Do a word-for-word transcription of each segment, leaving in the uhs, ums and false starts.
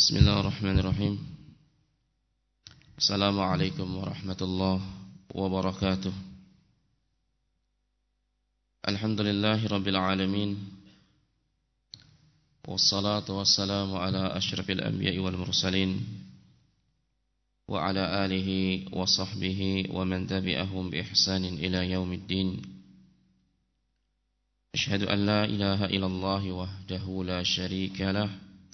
Bismillahirrahmanirrahim. Assalamualaikum warahmatullahi wabarakatuh. Alhamdulillahi rabbil alamin. Wassalatu wassalamu ala asyrafil anbiya'i wal mursalin wa ala alihi wa sahbihi wa man tabi'ahum bi ihsanin ila yaumiddin. Asyhadu an la ilaha illallah wahdahu la syarika lah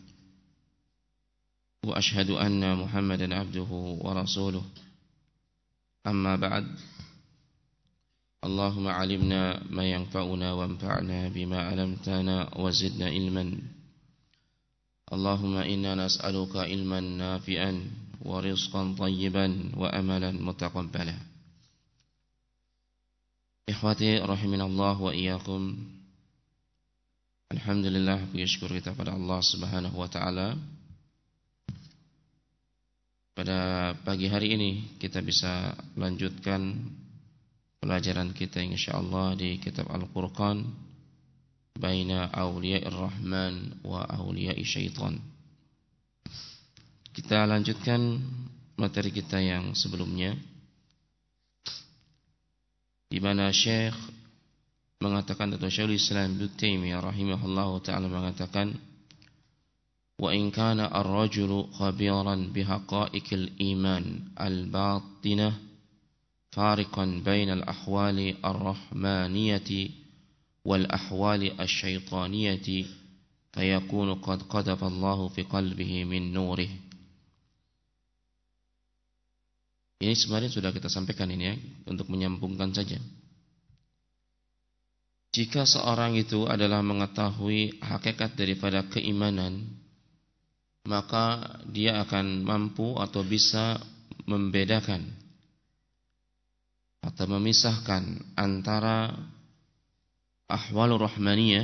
wa asyhadu anna Muhammadan abduhu wa rasuluh. Amma ba'd. Allahumma 'allimna ma yanfa'una wanfa'na bima 'allamtana wa zidna ilman. Allahumma inna nas'aluka ilman nafi'an wa rizqan thayyiban wa amalan mutaqabbala. Ikhwati rahiminallah wa iyyakum. Alhamdulillah, puji syukur kita pada Allah Subhanahu wa taala. Pada pagi hari ini kita bisa lanjutkan pelajaran kita insyaallah di kitab Al-Furqan baina awliya'ir rahman wa awliya'i syaitan. Kita lanjutkan materi kita yang sebelumnya, di mana Syekh mengatakan, atau Syekhul Islam Ibnu Taimiyah rahimahullahu taala mengatakan, wa in kana ar-rajulu khabiran bihaqa'iqil iman al-batinah fariqan bainal ahwali ar-rahmaniyati wal ahwali asy-syaitaniyati fayakunu qad qadhafa Allahu fi qalbihi min nurih. Ini sebenarnya sudah kita sampaikan ini ya, untuk menyambungkan saja. Jika seorang itu adalah mengetahui hakikat daripada keimanan, maka dia akan mampu atau bisa membedakan atau memisahkan antara ahwalur rahmaniyah,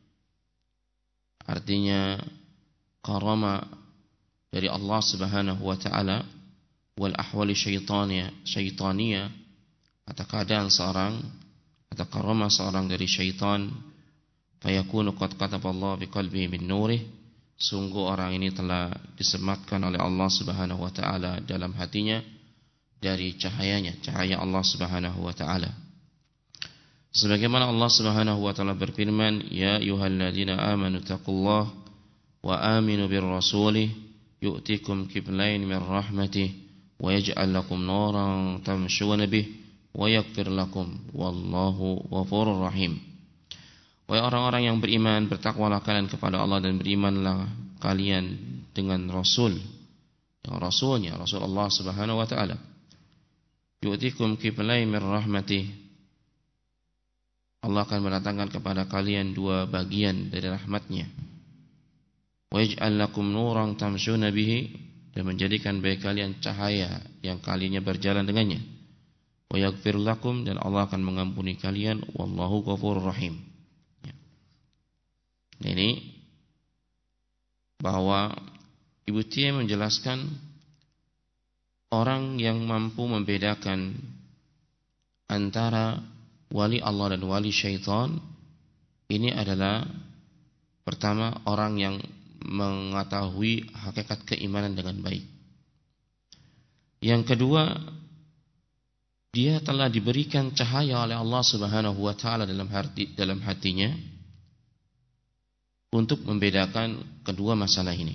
artinya karama dari Allah Subhanahu wa taala, wal ahwali syaitaniyah, syaitaniyah atau keadaan seorang atau karama seorang dari syaitan, fayakunu qad kataballahu bi qalbihi min nurih. Sungguh orang ini telah disematkan oleh Allah Subhanahu wa taala dalam hatinya dari cahayanya, cahaya Allah Subhanahu wa taala. Sebagaimana Allah Subhanahu wa taala berfirman, ya ayyuhalladzina amanu taqullaha wa aminu birrasulih yu'tikum kiflayn min rahmatih wa yaj'al lakum nuran tamshuna bih wa yaghfir lakum wallahu ghafurur rahim. Wahai orang-orang yang beriman, bertakwalah kalian kepada Allah dan berimanlah kalian dengan Rasul, yang Rasulnya, Rasul Allah Subhanahu wa taala. Yu'tikum kiflayn min rahmatih. Allah akan mendatangkan kepada kalian dua bagian dari rahmatnya. Wa yaj'al lakum nuran tamshuna bihi, dan menjadikan bagi kalian cahaya yang kalian berjalan dengannya. Wa yaghfir lakum, dan Allah akan mengampuni kalian, wallahu ghafurur rahim. Ini bahwa Ibu Tia menjelaskan orang yang mampu membedakan antara wali Allah dan wali syaitan, ini adalah pertama orang yang mengetahui hakikat keimanan dengan baik. Yang kedua, dia telah diberikan cahaya oleh Allah Subhanahu wa taala dalam hati dalam hatinya untuk membedakan kedua masalah ini.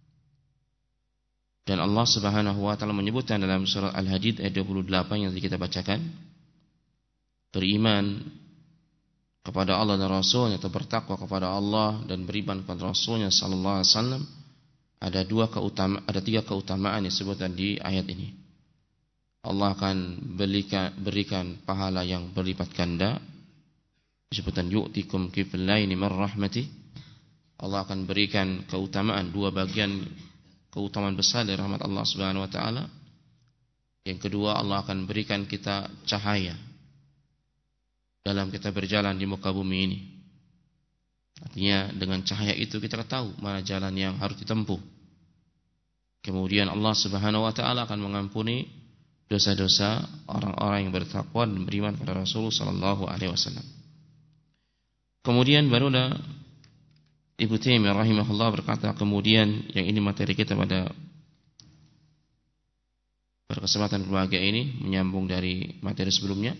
Dan Allah Subhanahu wa taala menyebutkan dalam surah Al-Hadid ayat dua puluh delapan yang tadi kita bacakan, beriman kepada Allah dan Rasulnya, atau bertakwa kepada Allah dan beriman kepada Rasulnya sallallahu alaihi wasallam, ada dua keutamaan, ada tiga keutamaan yang disebutkan di ayat ini. Allah akan berikan, berikan pahala yang berlipat ganda, disebutkan yu'tikum kiflaini min rahmatih. Allah akan berikan keutamaan, dua bagian keutamaan besar dari rahmat Allah Subhanahu wa taala. Yang kedua, Allah akan berikan kita cahaya dalam kita berjalan di muka bumi ini. Artinya dengan cahaya itu kita tahu mana jalan yang harus ditempuh. Kemudian Allah Subhanahu wa taala akan mengampuni dosa-dosa orang-orang yang bertakwa dan beriman kepada Rasulullah sallallahu alaihi wasallam. Kemudian barulah Ibnu Taimiyah rahimahullah berkata, kemudian yang ini materi kita pada berkesempatan berbahagia ini menyambung dari materi sebelumnya.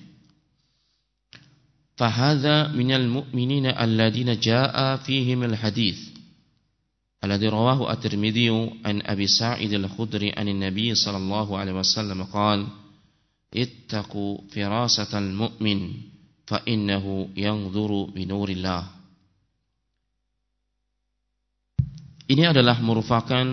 Fahadha minal mu'minina alladhina jaa'a fihim al-hadits alladhi rawahu at-Tirmidzi an Abi Sa'id al-Khudri an an-nabiy sallallahu alaihi wasallam qala ittaqu firasatal mu'min fa innahu yanzuru bi nurillah. Ini adalah merupakan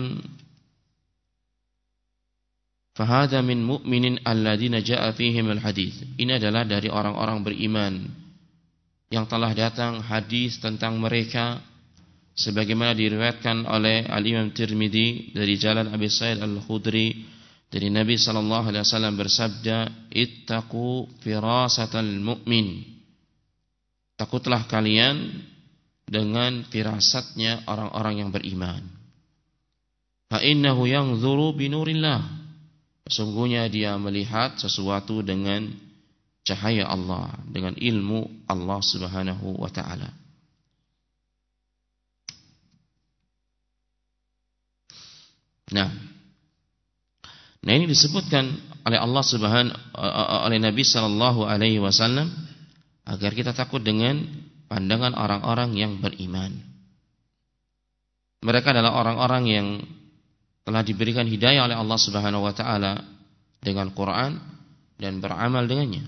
fahadha min mu'minin alladhina jaa'a fihim al-hadits. Ini adalah dari orang-orang beriman yang telah datang hadis tentang mereka sebagaimana diriwayatkan oleh Al-Imam Tirmidzi dari jalan Abi Sa'id Al-Khudri dari Nabi sallallahu alaihi wasallam bersabda, ittaqu firasatal mu'min. Takutlah kalian dengan firasatnya orang-orang yang beriman. Fa innahu yanzuru bi nurillah. Sesungguhnya dia melihat sesuatu dengan cahaya Allah, dengan ilmu Allah Subhanahu wa taala. Nah, nah ini disebutkan oleh Allah Subhanahu oleh Nabi sallallahu alaihi wasallam agar kita takut dengan pandangan orang-orang yang beriman. Mereka adalah orang-orang yang telah diberikan hidayah oleh Allah Subhanahu wa taala dengan Quran dan beramal dengannya.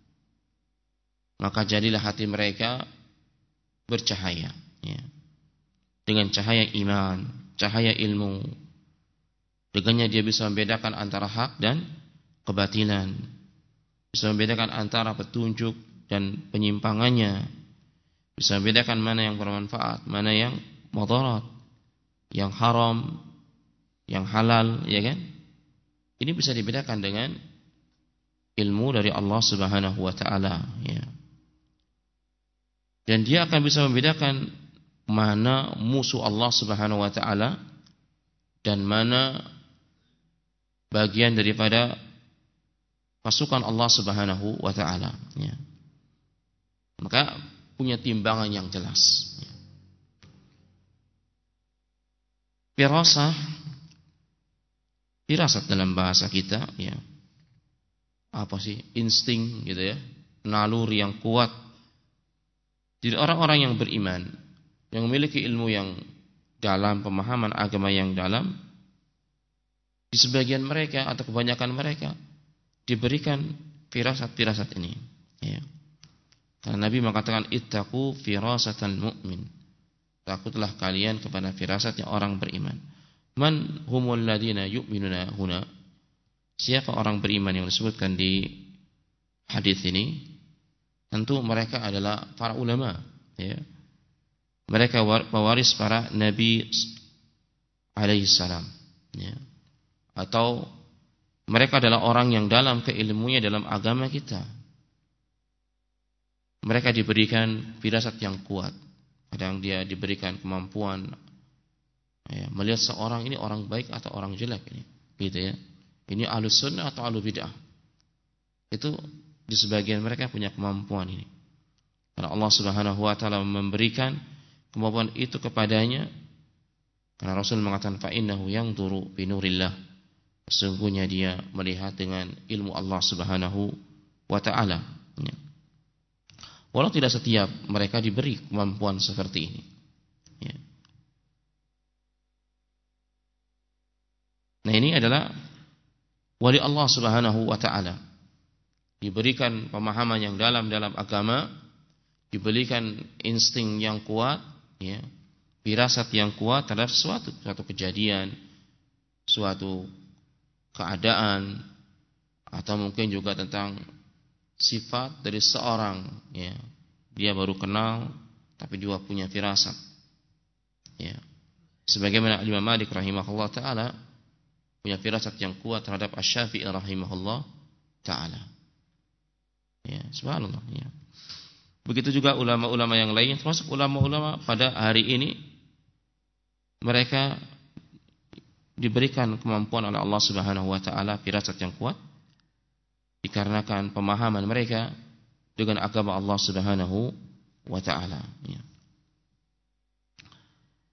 Maka jadilah hati mereka bercahaya, ya. Dengan cahaya iman, cahaya ilmu. Dengannya dia bisa membedakan antara hak dan kebatilan, bisa membedakan antara petunjuk dan penyimpangannya, bisa membedakan mana yang bermanfaat, mana yang mudarat, yang haram, yang halal, ya kan? Ini bisa dibedakan dengan ilmu dari Allah Subhanahu wa taala, ya. Dan dia akan bisa membedakan mana musuh Allah Subhanahu wa taala dan mana bagian daripada pasukan Allah Subhanahu wa taala, ya. Maka punya timbangan yang jelas, ya. Firasah, firasat dalam bahasa kita, ya. Apa sih? Insting gitu ya, naluri yang kuat. Jadi orang-orang yang beriman, yang memiliki ilmu yang dalam, pemahaman agama yang dalam, di sebagian mereka atau kebanyakan mereka diberikan firasat-firasat ini, ya. Karena Nabi mengatakan ittaqu firasatan mu'min. Takutlah kalian kepada firasatnya orang beriman. Man humul ladina yu'minuna huna? Siapa orang beriman yang disebutkan di hadis ini? Tentu mereka adalah para ulama, ya. Mereka pewaris para nabi alaihi salam, ya. Atau mereka adalah orang yang dalam keilmunya dalam agama kita. Mereka diberikan firasat yang kuat. Kadang dia diberikan kemampuan, ya, melihat seorang ini orang baik atau orang jelek ini, gitu ya. Ini ahlus sunnah atau ahlul bid'ah. Itu di sebagian mereka punya kemampuan ini. Karena Allah Subhanahu wa taala memberikan kemampuan itu kepadanya. Karena Rasul mengatakan fa innahu yanzuru bi nurillah. Sesungguhnya dia melihat dengan ilmu Allah Subhanahu wa taala, ya. Walau tidak setiap mereka diberi kemampuan seperti ini, ya. Nah, ini adalah wali Allah Subhanahu wa taala. Diberikan pemahaman yang dalam dalam agama, diberikan insting yang kuat, ya, firasat yang kuat terhadap sesuatu, suatu kejadian, suatu keadaan, atau mungkin juga tentang sifat dari seorang, ya. Dia baru kenal tapi juga punya firasat, ya. Sebagaimana Imam Malik rahimahullah taala punya firasat yang kuat terhadap Asy-Syafi'i rahimahullah taala, ya, subhanallah, ya. Begitu juga ulama-ulama yang lain, termasuk ulama-ulama pada hari ini, mereka diberikan kemampuan oleh Allah Subhanahu wa taala firasat yang kuat dikarenakan pemahaman mereka dengan agama Allah Subhanahu wa taala, ya.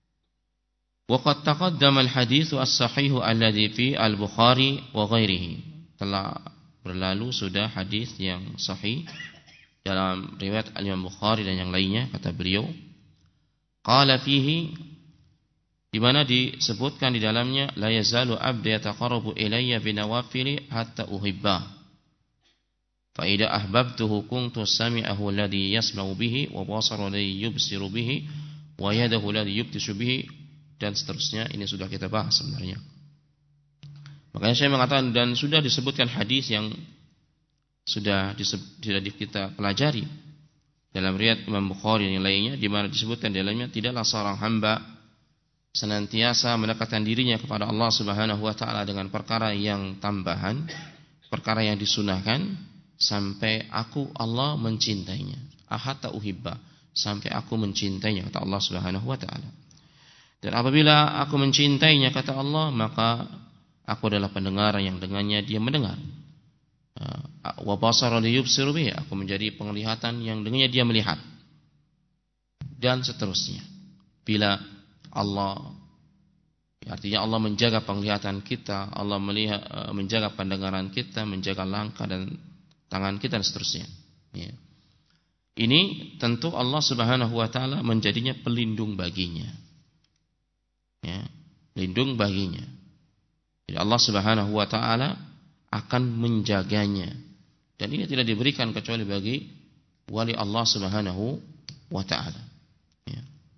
Wa qad taqaddama al-hadits as-sahih alladhi fi al-Bukhari wa ghairihi. Telah berlalu sudah hadis yang sahih dalam riwayat Al-Imam Bukhari dan yang lainnya, kata beliau. Qala fihi, di mana disebutkan di dalamnya, la yazalu abdi yataqarrabu ilayya binawafili hatta uhibba. Fa idza ahbabtuhu kuntu sami'ahu alladhi yasma'u bihi wa basaruhu alladhi yubsiru bihi wa yadahu alladhi yubtishu bihi, dan seterusnya. Ini sudah kita bahas sebenarnya. Makanya saya mengatakan, dan sudah disebutkan hadis yang sudah sudah kita pelajari dalam riwayat Imam Bukhari dan yang lainnya, di mana disebutkan di dalamnya, tidaklah seorang hamba senantiasa mendekatkan dirinya kepada Allah Subhanahu wa taala dengan perkara yang tambahan, perkara yang disunahkan, sampai aku Allah mencintainya. Hatta uhibba, sampai aku mencintainya, kata Allah Subhanahu wa taala. Dan apabila aku mencintainya, kata Allah, maka aku adalah pendengar yang dengannya dia mendengar. Wa basara yubsiru bihi, aku menjadi penglihatan yang dengannya dia melihat. Dan seterusnya. Bila Allah, artinya Allah menjaga penglihatan kita, Allah melihat, menjaga pendengaran kita, menjaga langkah dan tangan kita dan seterusnya. Ya. Ini tentu Allah Subhanahu wa taala menjadinya pelindung baginya. Ya, pelindung baginya. Jadi Allah Subhanahu wa taala akan menjaganya. Dan ini tidak diberikan kecuali bagi wali Allah Subhanahu wa taala. Ya.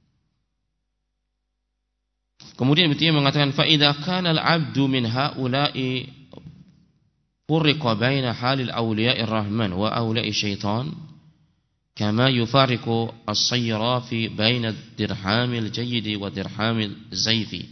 Kemudian beliau mengatakan, fa idza kana al-'abdu min haula'i furriqa baina halil awliya'ir rahman wa awliya'i syaitan kama yufariqu as-sayrafi baina ad-dirhamil jayyidi wa dirhamil zayfi.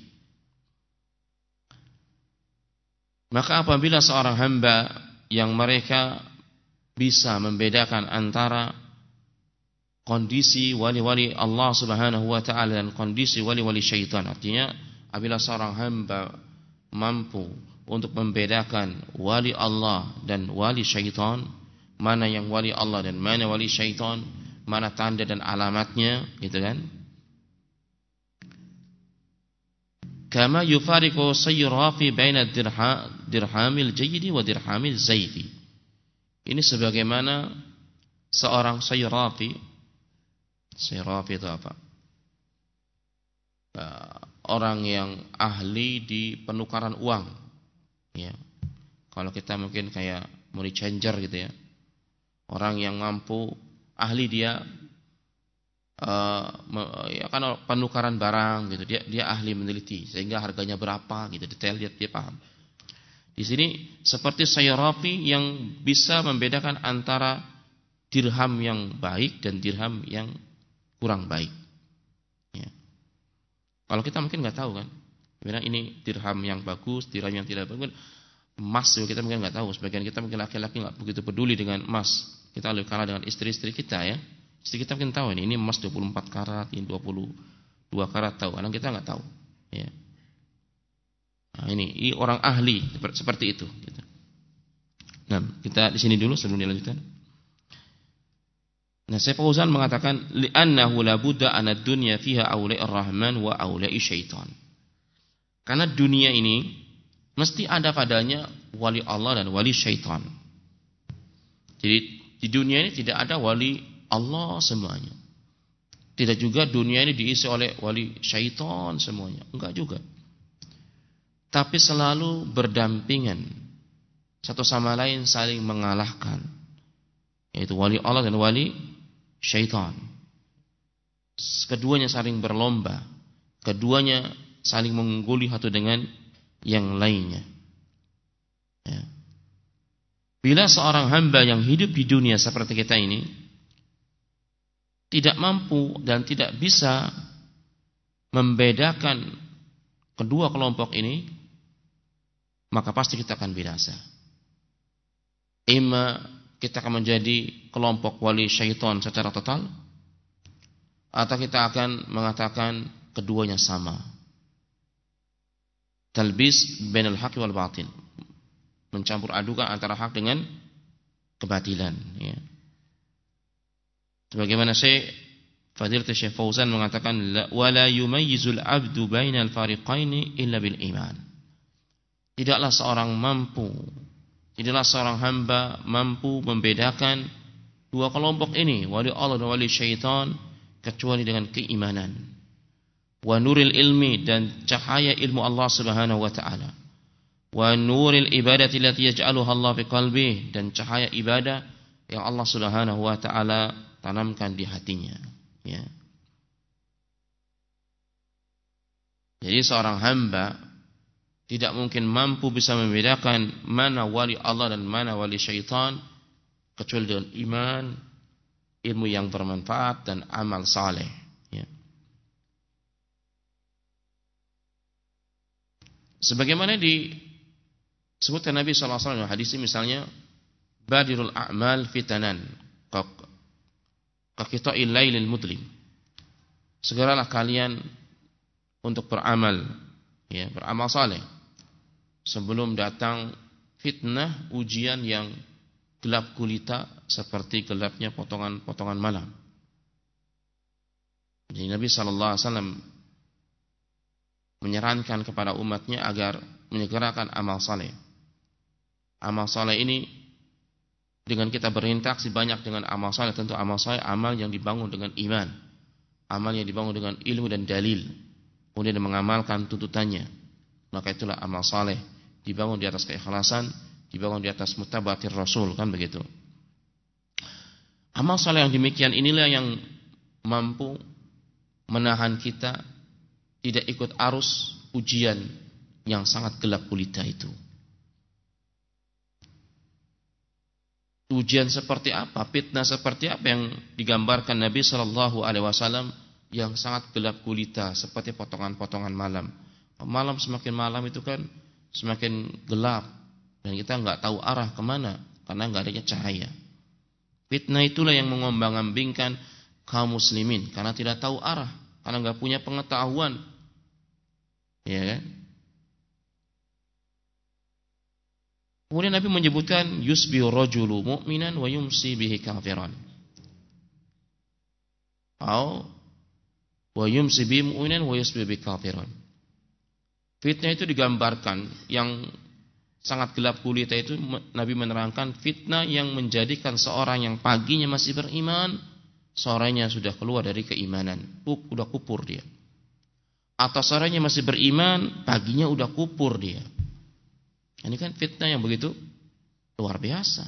Maka apabila seorang hamba yang mereka bisa membedakan antara kondisi wali-wali Allah Subhanahu wa taala dan kondisi wali-wali syaitan, artinya apabila seorang hamba mampu untuk membedakan wali Allah dan wali syaitan, mana yang wali Allah dan mana wali syaitan, mana tanda dan alamatnya, gitu kan? Kama yufariqu sayrafi baina dirhamil jayyidi wa dirhamil zayfi. Ini sebagaimana seorang sayrafi. Sayrafi itu apa? Orang yang ahli di penukaran uang. Ya. Kalau kita mungkin kayak money changer gitu ya. Orang yang mampu, ahli dia uh, ya kan penukaran barang gitu. Dia dia ahli meneliti sehingga harganya berapa gitu, detail dia dia paham. Di sini seperti sayrafi yang bisa membedakan antara dirham yang baik dan dirham yang kurang baik. Ya. Kalau kita mungkin nggak tahu kan, sebenarnya ini dirham yang bagus, dirham yang tidak bagus. Emas juga kita mungkin nggak tahu. Sebagian kita mungkin laki-laki nggak begitu peduli dengan emas. Kita lebih kalah dengan istri-istri kita ya. Istri kita mungkin tahu ini, ini emas dua puluh empat karat, ini dua puluh dua karat tahu. Anak kita nggak tahu. Ya. Nah, ini, ini orang ahli seperti itu. Nah, kita di sini dulu sebelum dilanjutkan. Nah, Syekh Fauzan mengatakan li'annahu la budda an ad-dunya fiha awliya'ir rahman wa awliya'i syaitan. Karena dunia ini mesti ada padanya wali Allah dan wali syaitan. Jadi di dunia ini tidak ada wali Allah semuanya. Tidak juga dunia ini diisi oleh wali syaitan semuanya. Enggak juga. Tapi selalu berdampingan. Satu sama lain saling mengalahkan. Yaitu wali Allah dan wali syaitan. Keduanya saling berlomba. Keduanya saling mengungguli satu dengan yang lainnya. Ya. Bila seorang hamba yang hidup di dunia seperti kita ini tidak mampu dan tidak bisa membedakan kedua kelompok ini, maka pasti kita akan binasa. Ima kita akan menjadi kelompok wali syaitan secara total, atau kita akan mengatakan keduanya sama. Talbis bainal haqq wal batil, mencampur adukan antara hak dengan kebatilan. Ya. Sebagaimana Syekh Fadilatul Syekh Fauzan mengatakan wala yumayyizul abdu bainal fariqaini illa bil iman. Tidaklah seorang mampu, tidaklah seorang hamba mampu membedakan dua kelompok ini, wali Allah dan wali syaitan, kecuali dengan keimanan. Wa nuril ilmi, dan cahaya ilmu Allah Subhanahu wa taala. Wa nuril ibadati allati yaj'aluha Allah fi qalbihi, dan cahaya ibadah yang Allah Subhanahu wa taala tanamkan di hatinya. Ya. Jadi seorang hamba tidak mungkin mampu bisa membedakan mana wali Allah dan mana wali syaitan kecuali dengan iman, ilmu yang bermanfaat, dan amal saleh. Ya. Sebagaimana disebutkan Nabi sallallahu alaihi wasallam hadis misalnya, badirul a'mal fitanan kaqita'il lailil mudlim. Segeralah kalian untuk beramal, ya, beramal saleh sebelum datang fitnah, ujian yang gelap gulita seperti gelapnya potongan-potongan malam. Jadi Nabi sallallahu alaihi wasallam menyarankan kepada umatnya agar menyegerakan amal saleh. Amal saleh ini, dengan kita berinteraksi banyak dengan amal saleh, tentu amal saleh amal yang dibangun dengan iman, amal yang dibangun dengan ilmu dan dalil, kemudian mengamalkan tuntutannya. Maka itulah amal saleh, dibangun di atas keikhlasan, dibangun di atas mutabatir Rasul, kan begitu. Amal saleh yang demikian inilah yang mampu menahan kita tidak ikut arus ujian yang sangat gelap gulita itu. Ujian seperti apa, fitnah seperti apa yang digambarkan Nabi Shallallahu Alaihi Wasallam, yang sangat gelap gulita seperti potongan-potongan malam. Malam semakin malam itu kan semakin gelap dan kita nggak tahu arah kemana karena nggak adanya cahaya. Fitnah itulah yang mengombang-ambingkan kaum muslimin karena tidak tahu arah, karena nggak punya pengetahuan, ya kan? Kemudian Nabi menyebutkan yusbihu rajulu mu'minan wa yumsi bihi kafiran. Atau wa yumsi bihi mu'minan wa yusbihu bihi kafiran. Fitnah itu digambarkan yang sangat gelap gulita itu, Nabi menerangkan fitnah yang menjadikan seorang yang paginya masih beriman, sorenya sudah keluar dari keimanan, sudah kupur dia. Atau sorenya masih beriman, paginya udah kupur dia. Ini kan fitnah yang begitu luar biasa.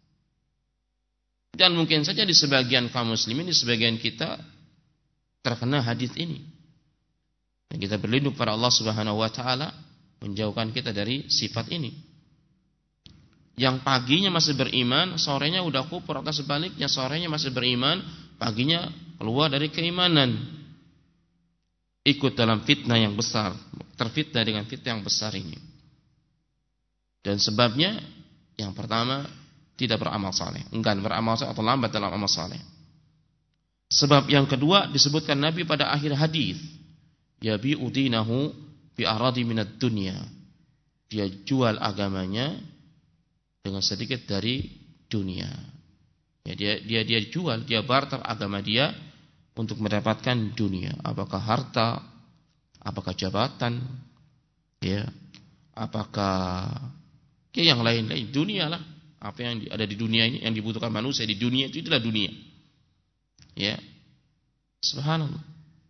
Dan mungkin saja di sebagian kaum muslimin, di sebagian kita terkena hadis ini. Dan kita berlindung pada Allah Subhanahu wa taala menjauhkan kita dari sifat ini. Yang paginya masih beriman, sorenya udah kufur, atau sebaliknya sorenya masih beriman, paginya keluar dari keimanan. Ikut dalam fitnah yang besar, terfitnah dengan fitnah yang besar ini. Dan sebabnya yang pertama, tidak beramal saleh, enggan beramal saleh atau lambat dalam amal saleh. Sebab yang kedua disebutkan Nabi pada akhir hadis, yabi'u dinahu bi aradi minad dunya. Dia jual agamanya dengan sedikit dari dunia. Ya, dia dia dia jual, dia barter agama dia untuk mendapatkan dunia. Apakah harta, apakah jabatan, ya, apakah ya yang lain-lain, dunia lah. Apa yang ada di dunia ini, yang dibutuhkan manusia di dunia itu, itulah dunia. Ya, subhanallah.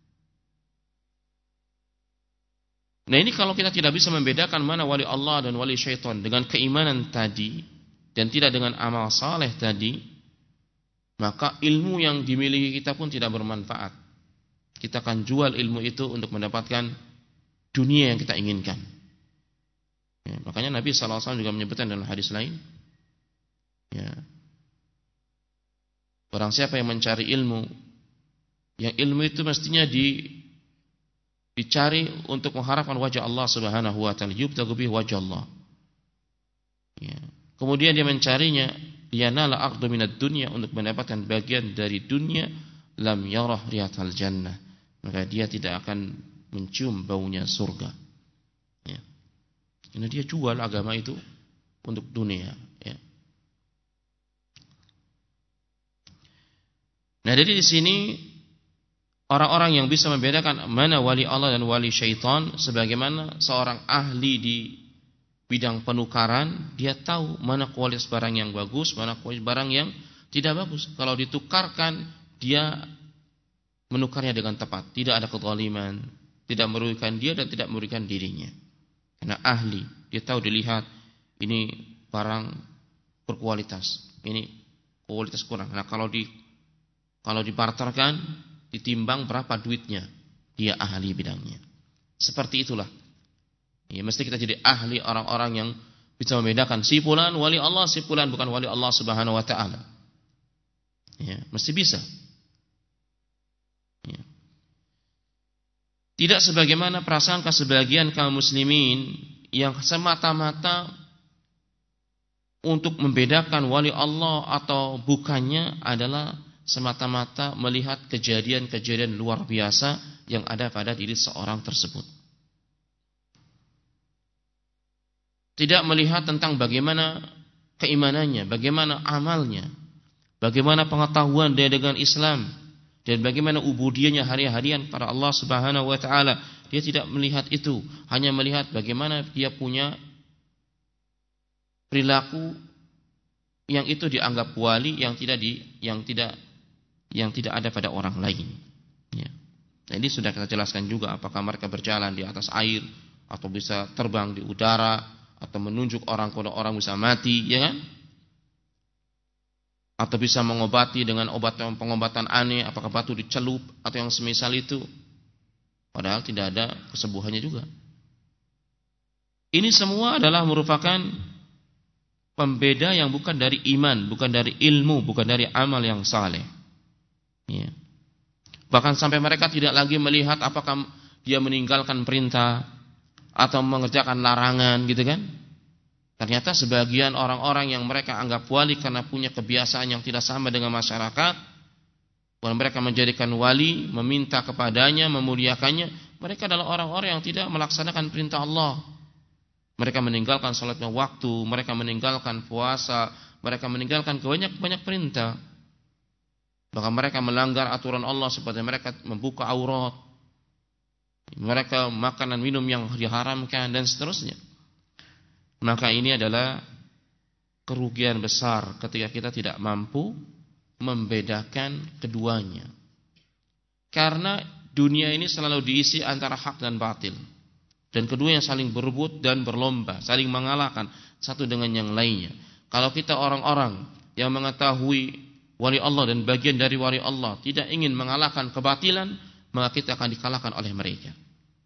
Nah ini kalau kita tidak bisa membedakan mana wali Allah dan wali syaitan dengan keimanan tadi dan tidak dengan amal saleh tadi, maka ilmu yang dimiliki kita pun tidak bermanfaat. Kita akan jual ilmu itu untuk mendapatkan dunia yang kita inginkan. Ya, makanya Nabi sallallahu alaihi wasallam juga menyebutkan dalam hadis lain, ya, barang siapa yang mencari ilmu, yang ilmu itu mestinya di, dicari untuk mengharapkan wajah Allah Subhanahu wa taala, yubtaghu bihi wajah Allah. Ya. Kemudian dia mencarinya liyanala aqdu minad dunya, untuk mendapatkan bagian dari dunia, lam yarah riyatal jannah, maka dia tidak akan mencium baunya surga. Ya. Karena dia jual agama itu untuk dunia. Ya. Nah, jadi di sini orang-orang yang bisa membedakan mana wali Allah dan wali syaitan, sebagaimana seorang ahli di bidang penukaran, dia tahu mana kualitas barang yang bagus, mana kualitas barang yang tidak bagus. Kalau ditukarkan, dia menukarnya dengan tepat, tidak ada kezaliman, tidak merugikan dia dan tidak merugikan dirinya. Karena ahli, dia tahu, dilihat ini barang berkualitas, ini kualitas kurang. Nah, kalau di kalau dibarterkan, ditimbang berapa duitnya, dia ahli bidangnya. Seperti itulah. Ya, mesti kita jadi ahli, orang-orang yang bisa membedakan si fulan wali Allah, si fulan bukan wali Allah Subhanahu wa taala. Ya, mesti bisa. Ya. Tidak sebagaimana prasangka sebagian kaum muslimin yang semata-mata untuk membedakan wali Allah atau bukannya adalah semata-mata melihat kejadian-kejadian luar biasa yang ada pada diri seorang tersebut. Tidak melihat tentang bagaimana keimanannya, bagaimana amalnya, bagaimana pengetahuan dia dengan Islam, dan bagaimana ubudiyahnya hari-harian pada Allah Subhanahu wa taala. Dia tidak melihat itu, hanya melihat bagaimana dia punya perilaku yang itu dianggap wali, yang tidak di yang tidak yang tidak ada pada orang lain. Ya. Nah, ini sudah kita jelaskan juga, apakah mereka berjalan di atas air, atau bisa terbang di udara, atau menunjuk orang kepada orang bisa mati, ya kan? Atau bisa mengobati dengan obat pengobatan aneh, apakah batu dicelup atau yang semisal itu. Padahal tidak ada kesembuhannya juga. Ini semua adalah merupakan pembeda yang bukan dari iman, bukan dari ilmu, bukan dari amal yang saleh. Ya. Bahkan sampai mereka tidak lagi melihat apakah dia meninggalkan perintah atau mengerjakan larangan, gitu kan? Ternyata sebagian orang-orang yang mereka anggap wali karena punya kebiasaan yang tidak sama dengan masyarakat, dan mereka menjadikan wali, meminta kepadanya, memuliakannya, mereka adalah orang-orang yang tidak melaksanakan perintah Allah. Mereka meninggalkan salatnya waktu, mereka meninggalkan puasa, mereka meninggalkan banyak-banyak perintah. Bahkan mereka melanggar aturan Allah seperti mereka membuka aurat, mereka makan dan minum yang diharamkan, dan seterusnya. Maka ini adalah kerugian besar ketika kita tidak mampu membedakan keduanya. Karena dunia ini selalu diisi antara hak dan batil, dan keduanya saling berebut dan berlomba, saling mengalahkan satu dengan yang lainnya. Kalau kita orang-orang yang mengetahui wali Allah dan bagian dari wali Allah tidak ingin mengalahkan kebatilan, maka kita akan dikalahkan oleh mereka.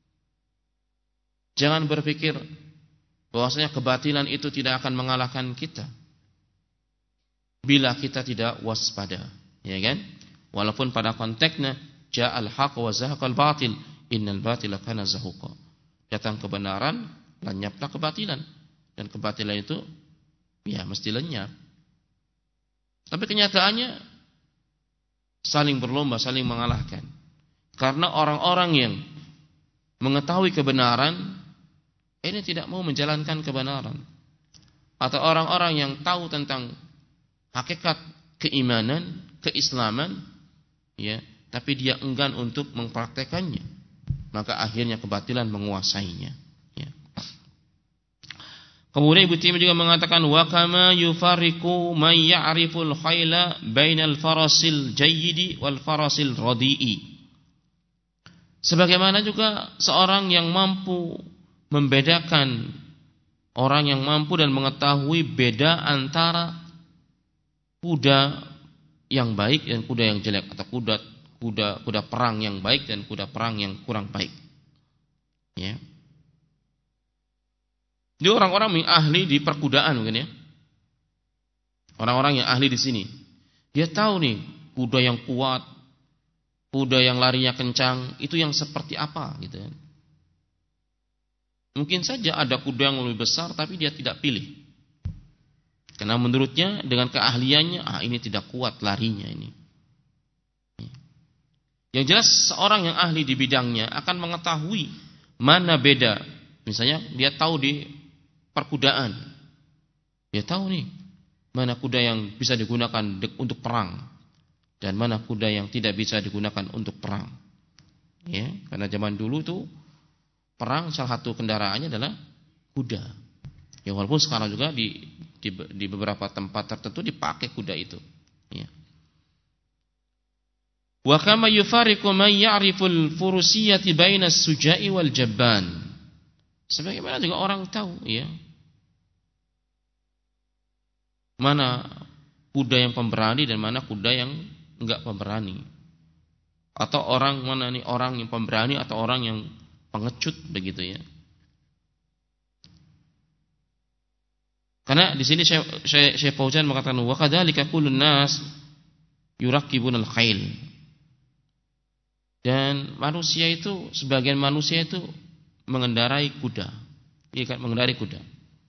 Jangan berpikir bahwasanya kebatilan itu tidak akan mengalahkan kita bila kita tidak waspada, ya kan? Walaupun pada konteksnya ja'al haq wa zahaqal batil, innal batila kana zahuqa. Datang kebenaran, lenyaplah kebatilan, dan kebatilan itu ya mesti lenyap. Tapi kenyataannya saling berlomba, saling mengalahkan. Karena orang-orang yang mengetahui kebenaran ini tidak mau menjalankan kebenaran. Atau orang-orang yang tahu tentang hakikat keimanan, keislaman, ya, tapi dia enggan untuk mempraktekannya, maka akhirnya kebatilan menguasainya. Ya. Kemudian Ibnu Taimiyah juga mengatakan wa kama yufariqu man ya'riful khayla bainal farasil jayyidi wal farasil radi'i. Sebagaimana juga seorang yang mampu membedakan, orang yang mampu dan mengetahui beda antara kuda yang baik dan kuda yang jelek, atau kuda kuda kuda perang yang baik dan kuda perang yang kurang baik. Ya. Dia orang-orang yang ahli di perkudaan mungkin ya. Orang-orang yang ahli di sini. Dia tahu nih kuda yang kuat, kuda yang larinya kencang, itu yang seperti apa gitu kan. Mungkin saja ada kuda yang lebih besar tapi dia tidak pilih. Karena menurutnya dengan keahliannya, ah ini tidak kuat larinya ini. Yang jelas seorang yang ahli di bidangnya akan mengetahui mana beda. Misalnya dia tahu di perkudaan, dia tahu nih mana kuda yang bisa digunakan untuk perang dan mana kuda yang tidak bisa digunakan untuk perang. Ya, karena zaman dulu tuh perang salah satu kendaraannya adalah kuda. Ya walaupun sekarang juga di di, di beberapa tempat tertentu dipakai kuda itu. Ya. Wa kama yufariqu man ya'riful furusiyyati baina as-suja'i wal jabban. Sebagaimana juga orang tahu ya. Mana kuda yang pemberani dan mana kuda yang enggak pemberani. Atau orang mana nih orang yang pemberani atau orang yang pengecut begitu ya. Karena di sini Syekh Syekh Fauzan mengatakan wa kadzalika kullun nas yurakibunal khail. Dan manusia itu sebagian manusia itu mengendarai kuda. Iya kan, mengendarai kuda.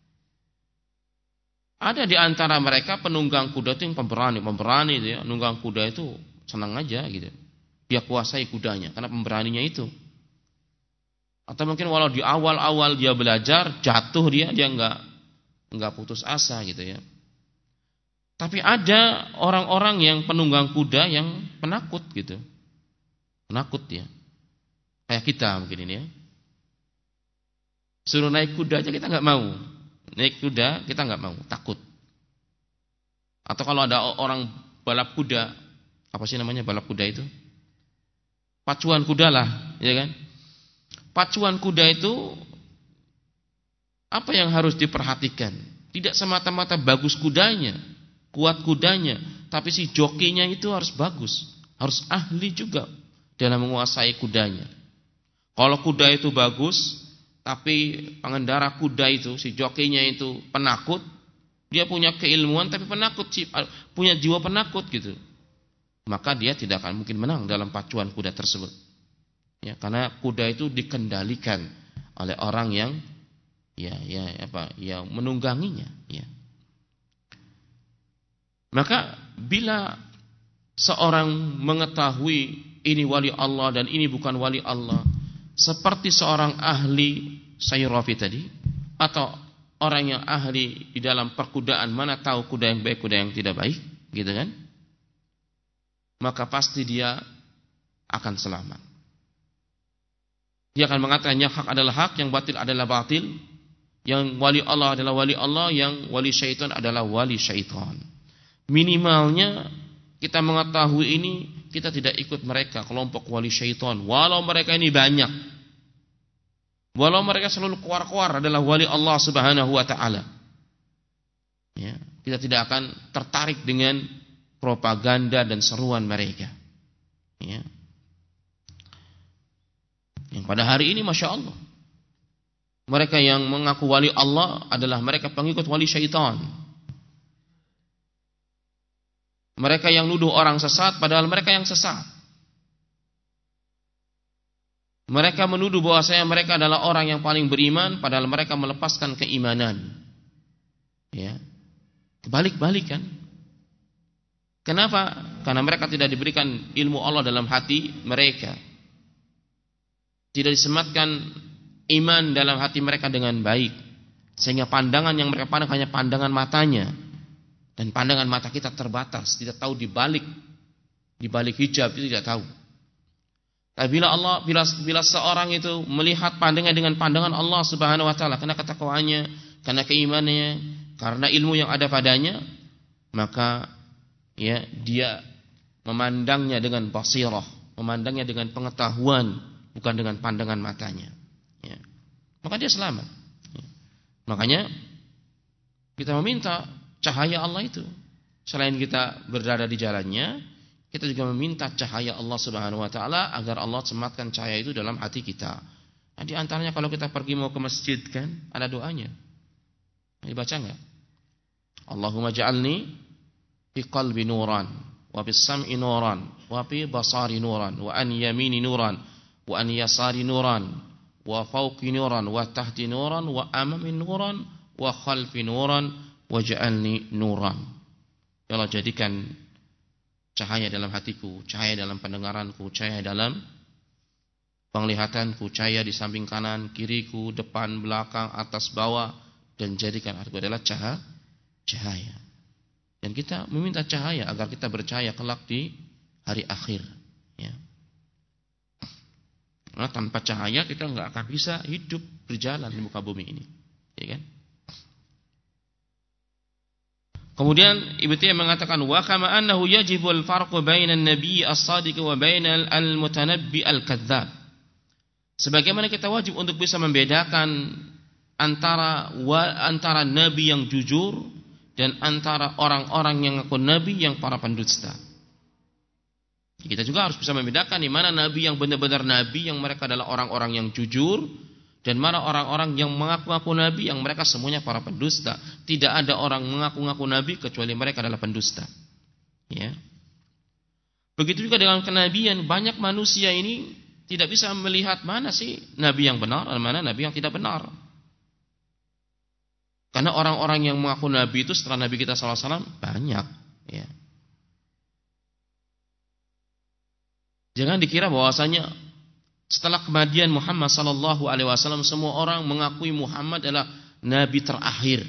Ada di antara mereka penunggang kuda itu yang pemberani, pemberani itu ya, nunggang kuda itu senang aja gitu. Dia kuasai kudanya karena pemberaninya itu. Atau mungkin walau di awal-awal dia belajar, jatuh dia, dia enggak enggak putus asa gitu ya. Tapi ada orang-orang yang penunggang kuda yang penakut gitu. Penakut dia. Kayak kita mungkin ini ya. Suruh naik kuda aja kita enggak mau. Naik kuda kita enggak mau, takut. Atau kalau ada orang balap kuda, apa sih namanya balap kuda itu? Pacuan kuda lah, ya kan? Pacuan kuda itu apa yang harus diperhatikan? Tidak semata-mata bagus kudanya, kuat kudanya, tapi si jokinya itu harus bagus, harus ahli juga dalam menguasai kudanya. Kalau kuda itu bagus, tapi pengendara kuda itu, si jokinya itu penakut, dia punya keilmuan tapi penakut, punya jiwa penakut gitu. Maka dia tidak akan mungkin menang dalam pacuan kuda tersebut. Ya, karena kuda itu dikendalikan oleh orang yang ya ya apa yang menungganginya ya. Maka bila seorang mengetahui ini wali Allah dan ini bukan wali Allah, seperti seorang ahli sayrafi tadi atau orang yang ahli di dalam perkudaan, mana tahu kuda yang baik kuda yang tidak baik gitu kan, maka pasti dia akan selamat. Dia akan mengatakan yang hak adalah hak, yang batil adalah batil, yang wali Allah adalah wali Allah, yang wali syaitan adalah wali syaitan. Minimalnya kita mengetahui ini, kita tidak ikut mereka kelompok wali syaitan, walau mereka ini banyak, walau mereka selalu keluar-keluar adalah wali Allah Subhanahu wa taala. Ya, kita tidak akan tertarik dengan propaganda dan seruan mereka. Ya. Yang pada hari ini Masya Allah, mereka yang mengaku wali Allah adalah mereka pengikut wali syaitan. Mereka yang nuduh orang sesat padahal mereka yang sesat. Mereka menuduh bahwasanya mereka adalah orang yang paling beriman padahal mereka melepaskan keimanan. Ya. Kebalik-balik kan? Kenapa? Karena mereka tidak diberikan ilmu Allah dalam hati mereka. Tidak disematkan iman dalam hati mereka dengan baik, sehingga pandangan yang mereka pandang hanya pandangan matanya, dan pandangan mata kita terbatas, tidak tahu di balik di balik hijab itu tidak tahu. Tapi bila Allah bila, bila seorang itu melihat pandangan dengan pandangan Allah Subhanahu wa taala, karena ketakwaannya, karena keimanannya, karena ilmu yang ada padanya, maka ya dia memandangnya dengan basirah, memandangnya dengan pengetahuan, bukan dengan pandangan matanya. Ya. Maka dia selamat. Ya. Makanya kita meminta cahaya Allah itu. Selain kita berada di jalannya, kita juga meminta cahaya Allah Subhanahu wa taala agar Allah sematkan cahaya itu dalam hati kita. Nah, di antaranya kalau kita pergi mau ke masjid kan, ada doanya. Dibaca enggak? Allahumma ja'alni fi qalbi nuran, wa bis sam'i nuran, wa fi basari nuran, wa an yamini nuran, wa an yasari nuran, wa fawqi nuran, wa tahti nuran, wa amami nuran, wa khalfi nuran, wa ja'alni nuran. Ya Allah, jadikan cahaya dalam hatiku, cahaya dalam pendengaranku, cahaya dalam penglihatanku, cahaya di samping kanan, kiriku, depan, belakang, atas, bawah, dan jadikan aku adalah cahaya. cahaya. Dan kita meminta cahaya agar kita bercahaya kelak di hari akhir. Ya. Karena tanpa cahaya kita nggak akan bisa hidup berjalan di muka bumi ini, ya kan? Kemudian Ibnu Taimiyah mengatakan wa kama annahu yajibu al-farqu bainan nabiy as-sadiq wa bainal al-mutanabbi al-kadzdzab. Sebagaimana kita wajib untuk bisa membedakan antara wa, antara nabi yang jujur dan antara orang-orang yang ngaku nabi yang para pendusta. Kita juga harus bisa membedakan di mana nabi yang benar-benar nabi yang mereka adalah orang-orang yang jujur dan mana orang-orang yang mengaku-ngaku nabi yang mereka semuanya para pendusta. Tidak ada orang mengaku-ngaku nabi kecuali mereka adalah pendusta. Ya. Begitu juga dengan kenabian, banyak manusia ini tidak bisa melihat mana sih nabi yang benar dan mana nabi yang tidak benar. Karena orang-orang yang mengaku nabi itu setelah nabi kita sallallahu alaihi wasallam banyak, ya. Jangan dikira bahwasanya setelah kematian Muhammad sallallahu alaihi wasallam semua orang mengakui Muhammad adalah nabi terakhir.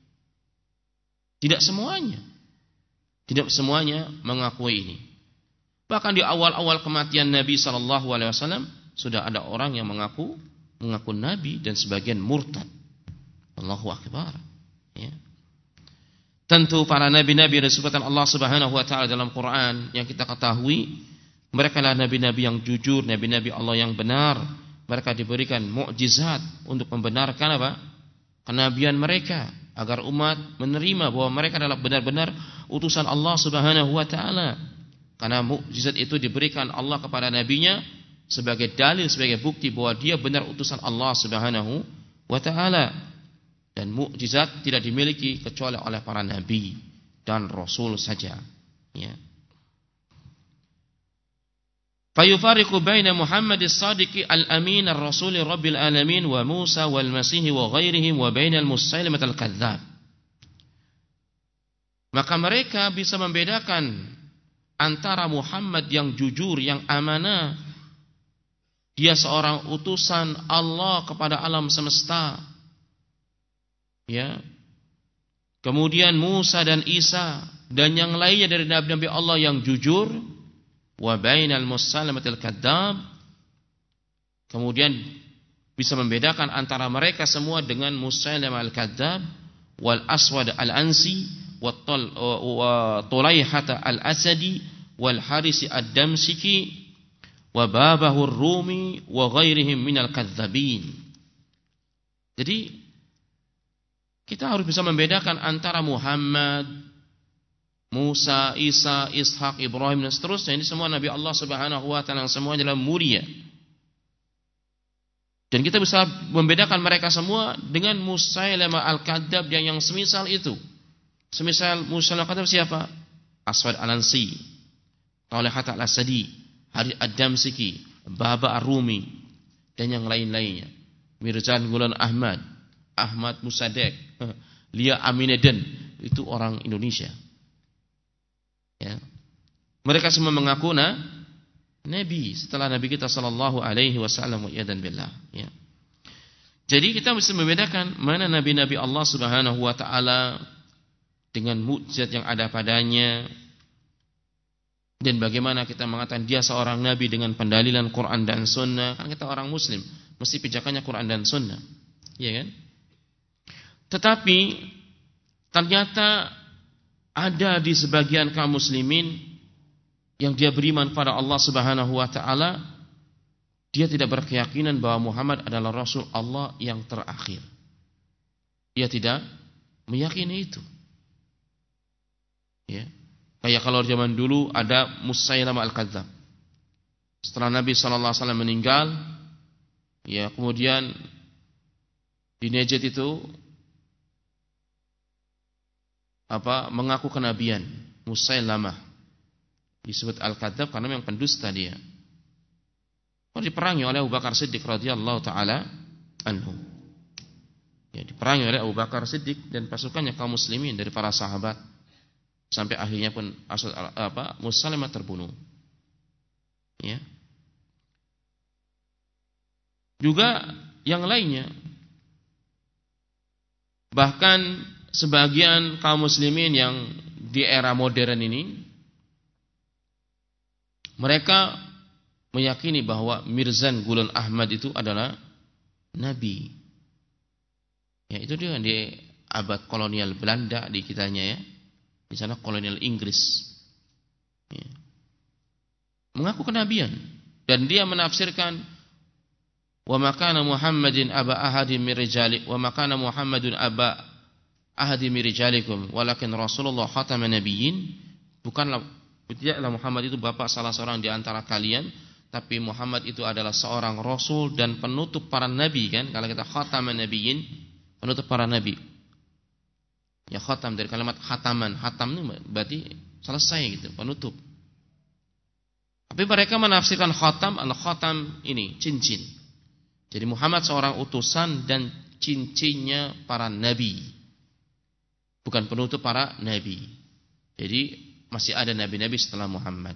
Tidak semuanya. Tidak semuanya mengakui ini. Bahkan di awal-awal kematian Nabi sallallahu alaihi wasallam sudah ada orang yang mengaku mengaku nabi dan sebagian murtad. Allahu akbar. Ya. Tentu para nabi-nabi yang disebutkan Allah Subhanahu wa taala dalam Quran yang kita ketahui mereka adalah nabi-nabi yang jujur, nabi-nabi Allah yang benar. Mereka diberikan mukjizat untuk membenarkan apa? Kenabian mereka agar umat menerima bahwa mereka adalah benar-benar utusan Allah Subhanahu wa taala. Karena mukjizat itu diberikan Allah kepada nabinya sebagai dalil, sebagai bukti bahwa dia benar utusan Allah Subhanahu wa taala. Dan mukjizat tidak dimiliki kecuali oleh para nabi dan rasul saja, ya. Fayufariqu baina Muhammad as-Sadiq al-Amin ar-Rasul Rabbil Alamin wa Musa wal Masih wa ghairihim wa bainal Musailimah al-Kadzdzab. Maka mereka bisa membedakan antara Muhammad yang jujur, yang amanah, dia seorang utusan Allah kepada alam semesta, ya. Kemudian Musa dan Isa dan yang lainnya dari nabi-nabi Allah yang jujur, wa bainal Musailamatil Kadzdzab. Kemudian bisa membedakan antara mereka semua dengan Musailamah al-Kadzdzab wal Aswad al-Ansi wa Tulaihata al-Asadi wal Harisi ad-Damsiki wa Babahu ar-Rumi wa ghairihim minal kadzdzabin. Jadi kita harus bisa membedakan antara Muhammad, Musa, Isa, Ishak, Ibrahim dan seterusnya. Ini semua Nabi Allah Subhanahu wa taala yang semuanya adalah mulia. Dan kita bisa membedakan mereka semua dengan Musailamah al-Kadzdzab yang yang semisal itu. Semisal Musailamah al-Kadzdzab siapa? Aswad al-Ansi, Tulaihata al-Asadi, Hari ad-Damsiki, Baba ar-Rumi dan yang lain-lainnya. Mirzan Ghulam Ahmad, Ahmad Musaddiq, Lia Aminuddin, itu orang Indonesia. Ya. Mereka semua mengaku na, nabi setelah nabi kita sallallahu alaihi wasallam wa yadan billah, ya. Jadi kita mesti membedakan mana nabi-nabi Allah Subhanahu wa taala dengan mukjizat yang ada padanya dan bagaimana kita mengatakan dia seorang nabi dengan pendalilan Quran dan sunnah. Kan kita orang muslim mesti pijakannya Quran dan sunnah, ya kan? Tetapi ternyata ada di sebagian kaum muslimin yang dia beriman pada Allah Subhanahu wa taala, dia tidak berkeyakinan bahwa Muhammad adalah rasul Allah yang terakhir. Dia tidak meyakini itu. Ya. Kayak kalau zaman dulu ada Musailamah al-Kadzdzab. Setelah Nabi sallallahu alaihi wasallam meninggal, ya kemudian di Najd itu apa mengaku kenabian Musailamah disebut al-Kadzdzab karena memang pendusta dia. Lalu diperangi oleh Abu Bakar Siddiq radhiyallahu taala anhu. Ya, diperangi oleh Abu Bakar Siddiq dan pasukannya kaum muslimin dari para sahabat sampai akhirnya pun asal apa Musailamah terbunuh. Ya. Juga yang lainnya, bahkan sebagian kaum muslimin yang di era modern ini mereka meyakini bahwa Mirzan Ghulam Ahmad itu adalah nabi. Ya, itu dia di abad kolonial Belanda di kitanya ya. Di sana kolonial Inggris. Ya. Mengaku kenabian dan dia menafsirkan wa makana Muhammadin aba ahadin min rijali wa makana Muhammadun aba ahadin min rijalikum walakin Rasulullah khataman nabiyyin. Bukanlah tidaklah Muhammad itu bapak salah seorang di antara kalian, tapi Muhammad itu adalah seorang rasul dan penutup para nabi kan. Kalau kita khataman nabiyyin, penutup para nabi. Ya khatam dari kalimat khataman. Khatam itu berarti selesai gitu, penutup. Tapi mereka menafsirkan khatam, al-khatam ini cincin. Jadi Muhammad seorang utusan dan cincinnya para nabi. Bukan penutup para nabi. Jadi masih ada nabi-nabi setelah Muhammad.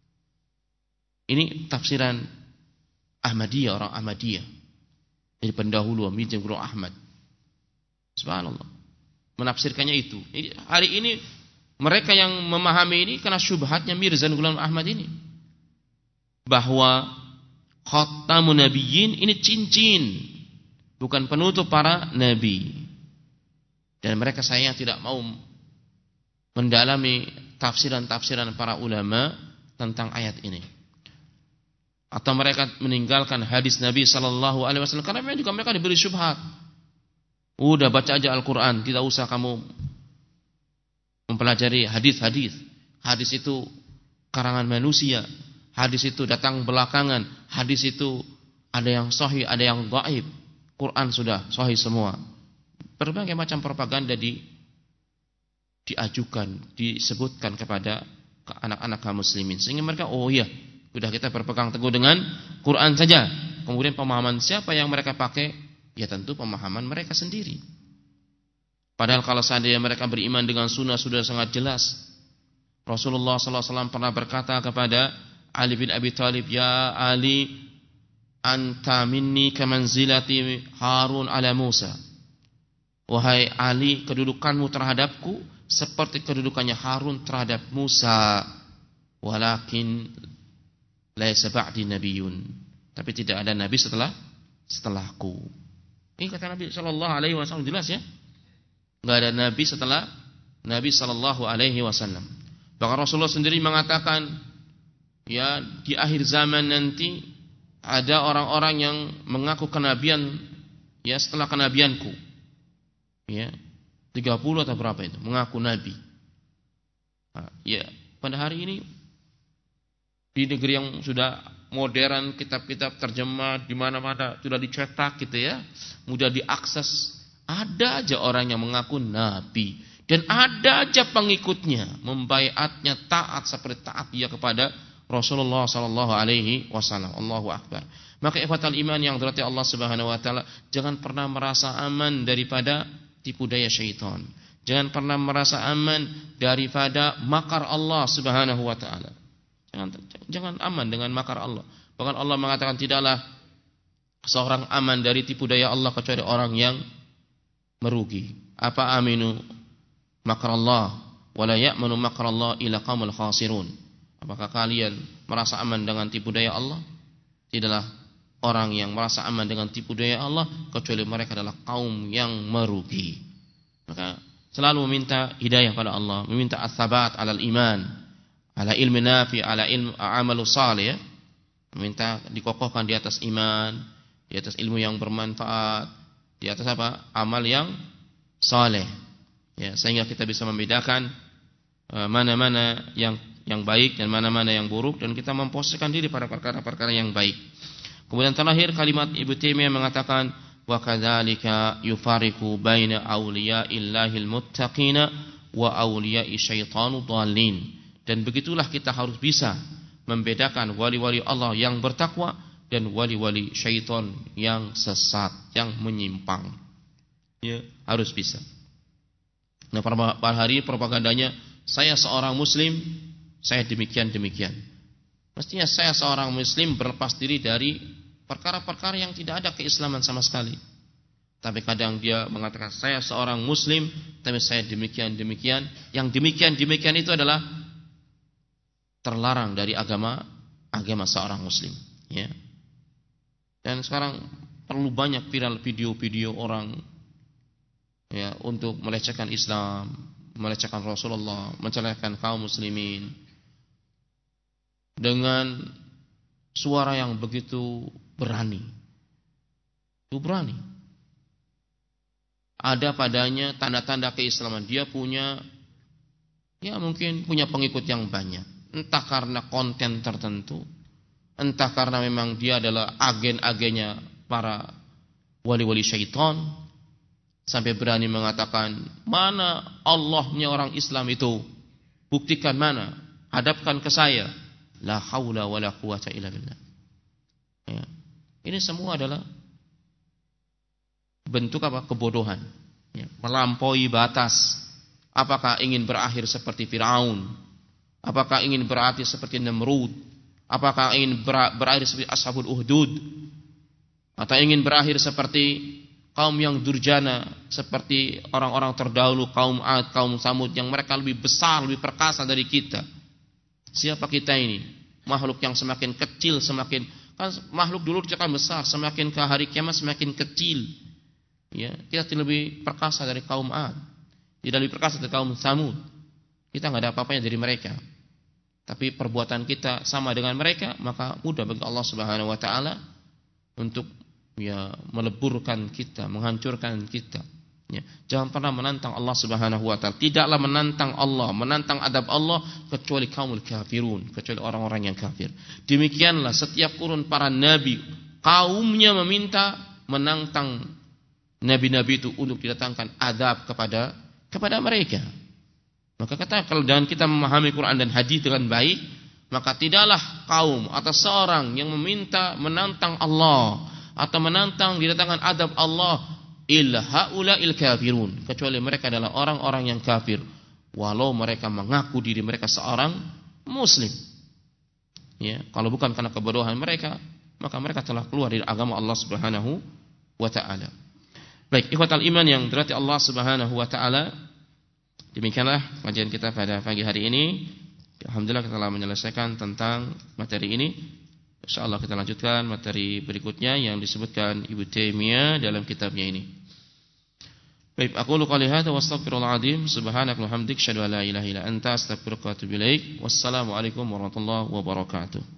Ini tafsiran Ahmadiyah, orang Ahmadiyah. Jadi pendahulu Mirza Ghulam Ahmad. Subhanallah. Menafsirkannya itu. Jadi, hari ini mereka yang memahami ini karena syubhatnya Mirza Ghulam Ahmad ini. Bahwa khatamun nabiyyin ini cincin, bukan penutup para nabi. Dan mereka sayang tidak mau mendalami tafsiran-tafsiran para ulama tentang ayat ini. Atau mereka meninggalkan hadis Nabi sallallahu alaihi wasallam karena memang juga mereka diberi syubhat. Udah baca aja Al-Qur'an, tidak usah kamu mempelajari hadis-hadis. Hadis itu karangan manusia. Hadis itu datang belakangan. Hadis itu ada yang sahih, ada yang dhaif. Quran sudah sahih semua. Berbagai macam propaganda di diajukan, disebutkan kepada anak-anak kaum muslimin. Sehingga mereka, oh iya, sudah kita berpegang teguh dengan Quran saja. Kemudian pemahaman siapa yang mereka pakai? Ya tentu pemahaman mereka sendiri. Padahal kalau seandainya mereka beriman dengan sunnah sudah sangat jelas. Rasulullah sallallahu alaihi wasallam pernah berkata kepada Ali bin Abi Thalib, ya Ali, anta minni kamanzilati Harun ala Musa. Wahai Ali, kedudukanmu terhadapku seperti kedudukannya Harun terhadap Musa. Walakin laisa ba'di nabiyyun. Tapi tidak ada nabi setelah setelahku. Ini kata Nabi sallallahu alaihi wasallam, jelas ya. Enggak ada nabi setelah Nabi sallallahu alaihi wasallam. Bahkan Rasulullah sendiri mengatakan, ya, di akhir zaman nanti ada orang-orang yang mengaku kenabian ya setelah kenabianku. Ya, tiga puluh atau berapa itu mengaku nabi. Nah, ya, pada hari ini di negeri yang sudah modern, kitab-kitab terjemah di mana-mana sudah dicetak gitu ya, mudah diakses, ada aja orang yang mengaku nabi dan ada aja pengikutnya membaiatnya taat seperti taat dia kepada Rasulullah sallallahu alaihi wasallam. Allahu akbar. Maka ikhwatal iman yang dirahmati Allah Subhanahu wa taala, jangan pernah merasa aman daripada tipu daya syaitan. Jangan pernah merasa aman daripada makar Allah Subhanahu wa taala. Jangan jangan aman dengan makar Allah. Bahkan Allah mengatakan tidaklah seorang aman dari tipu daya Allah kecuali orang yang merugi. Apa aminu makar Allah wa la ya'manu makar Allah illa qaumul khasirun. Apakah kalian merasa aman dengan tipu daya Allah? Tidaklah orang yang merasa aman dengan tipu daya Allah kecuali mereka adalah kaum yang merugi. Maka selalu meminta hidayah pada Allah, meminta as-sabat 'alal iman, 'ala ilmi nafi, 'ala ilmu amalu salih, ya. Meminta dikokohkan di atas iman, di atas ilmu yang bermanfaat, di atas apa? Amal yang saleh. Ya, sehingga kita bisa membedakan mana-mana yang yang baik dan mana-mana yang buruk, dan kita memposisikan diri pada perkara-perkara yang baik. Kemudian terakhir kalimat Ibnu Taimiyah mengatakan, wa kadzalika yufariqu baina awliya'illahil muttaqina wa awliya'i syaitanu dhalin. Dan begitulah kita harus bisa membedakan wali-wali Allah yang bertakwa dan wali-wali syaitan yang sesat, yang menyimpang. Ya, harus bisa. Nah, pada hari propagandanya, saya seorang muslim, saya demikian-demikian. Mestinya saya seorang muslim berlepas diri dari perkara-perkara yang tidak ada keislaman sama sekali. Tapi kadang dia mengatakan saya seorang muslim, tapi saya demikian-demikian. Yang demikian-demikian itu adalah terlarang dari agama agama seorang muslim, ya. Dan sekarang perlu banyak viral video-video orang, ya, untuk melecehkan Islam, melecehkan Rasulullah, melecehkan kaum muslimin dengan suara yang begitu berani. Itu berani. Ada padanya tanda-tanda keislaman. Dia punya, ya mungkin punya pengikut yang banyak. Entah karena konten tertentu, entah karena memang dia adalah agen-agennya para wali-wali syaitan, sampai berani mengatakan, mana Allahnya orang Islam itu? Buktikan mana? Hadapkan ke saya. La haula wa la quwata illa billah. Ya. Ini semua adalah bentuk apa? Kebodohan, ya, melampaui batas. Apakah ingin berakhir seperti Firaun? Apakah ingin berakhir seperti Namrud? Apakah ingin berakhir seperti Ashabul Uhdud? Atau ingin berakhir seperti kaum yang durjana, seperti orang-orang terdahulu, kaum Ad, kaum Samud, yang mereka lebih besar, lebih perkasa dari kita? Siapa kita ini? Makhluk yang semakin kecil, semakin, kan makhluk dulu diciptakan besar, semakin ke hari kiamat semakin kecil. Ya, kita tidak lebih perkasa dari kaum Ad, tidak lebih perkasa dari kaum Samud. Kita nggak ada apa-apanya dari mereka. Tapi perbuatan kita sama dengan mereka, maka mudah bagi Allah Subhanahu wa taala untuk, ya, meleburkan kita, menghancurkan kita. Ya, jangan pernah menantang Allah Subhanahu wa taala. Tidaklah menantang Allah, menantang adab Allah kecuali kaumul kafirun, kecuali orang-orang yang kafir. Demikianlah setiap kurun para nabi, kaumnya meminta, menantang nabi-nabi itu untuk didatangkan adab kepada kepada mereka. Maka kata, kalau dengan kita memahami Quran dan hadis dengan baik, maka tidaklah kaum atau seorang yang meminta, menantang Allah atau menantang didatangkan adab Allah, illa haula'il kafirun, kecuali mereka adalah orang-orang yang kafir, walau mereka mengaku diri mereka seorang muslim. Ya, kalau bukan karena kebodohan mereka, maka mereka telah keluar dari agama Allah Subhanahu wa taala. Baik, ikhwatal iman yang dirahmati Allah Subhanahu wa taala, demikianlah kajian kita pada pagi hari ini. Alhamdulillah kita telah menyelesaikan tentang materi ini. Insyaallah kita lanjutkan materi berikutnya yang disebutkan Ibnu Taimiyah dalam kitabnya ini. Baik, aku qouli hadza wa astaghfirullah azim, subhanaka wa hamdika, asyhadu an la ilaha illa anta, astaghfiruka wa atubu ilaik. Wassalamu alaikum warahmatullahi wabarakatuh.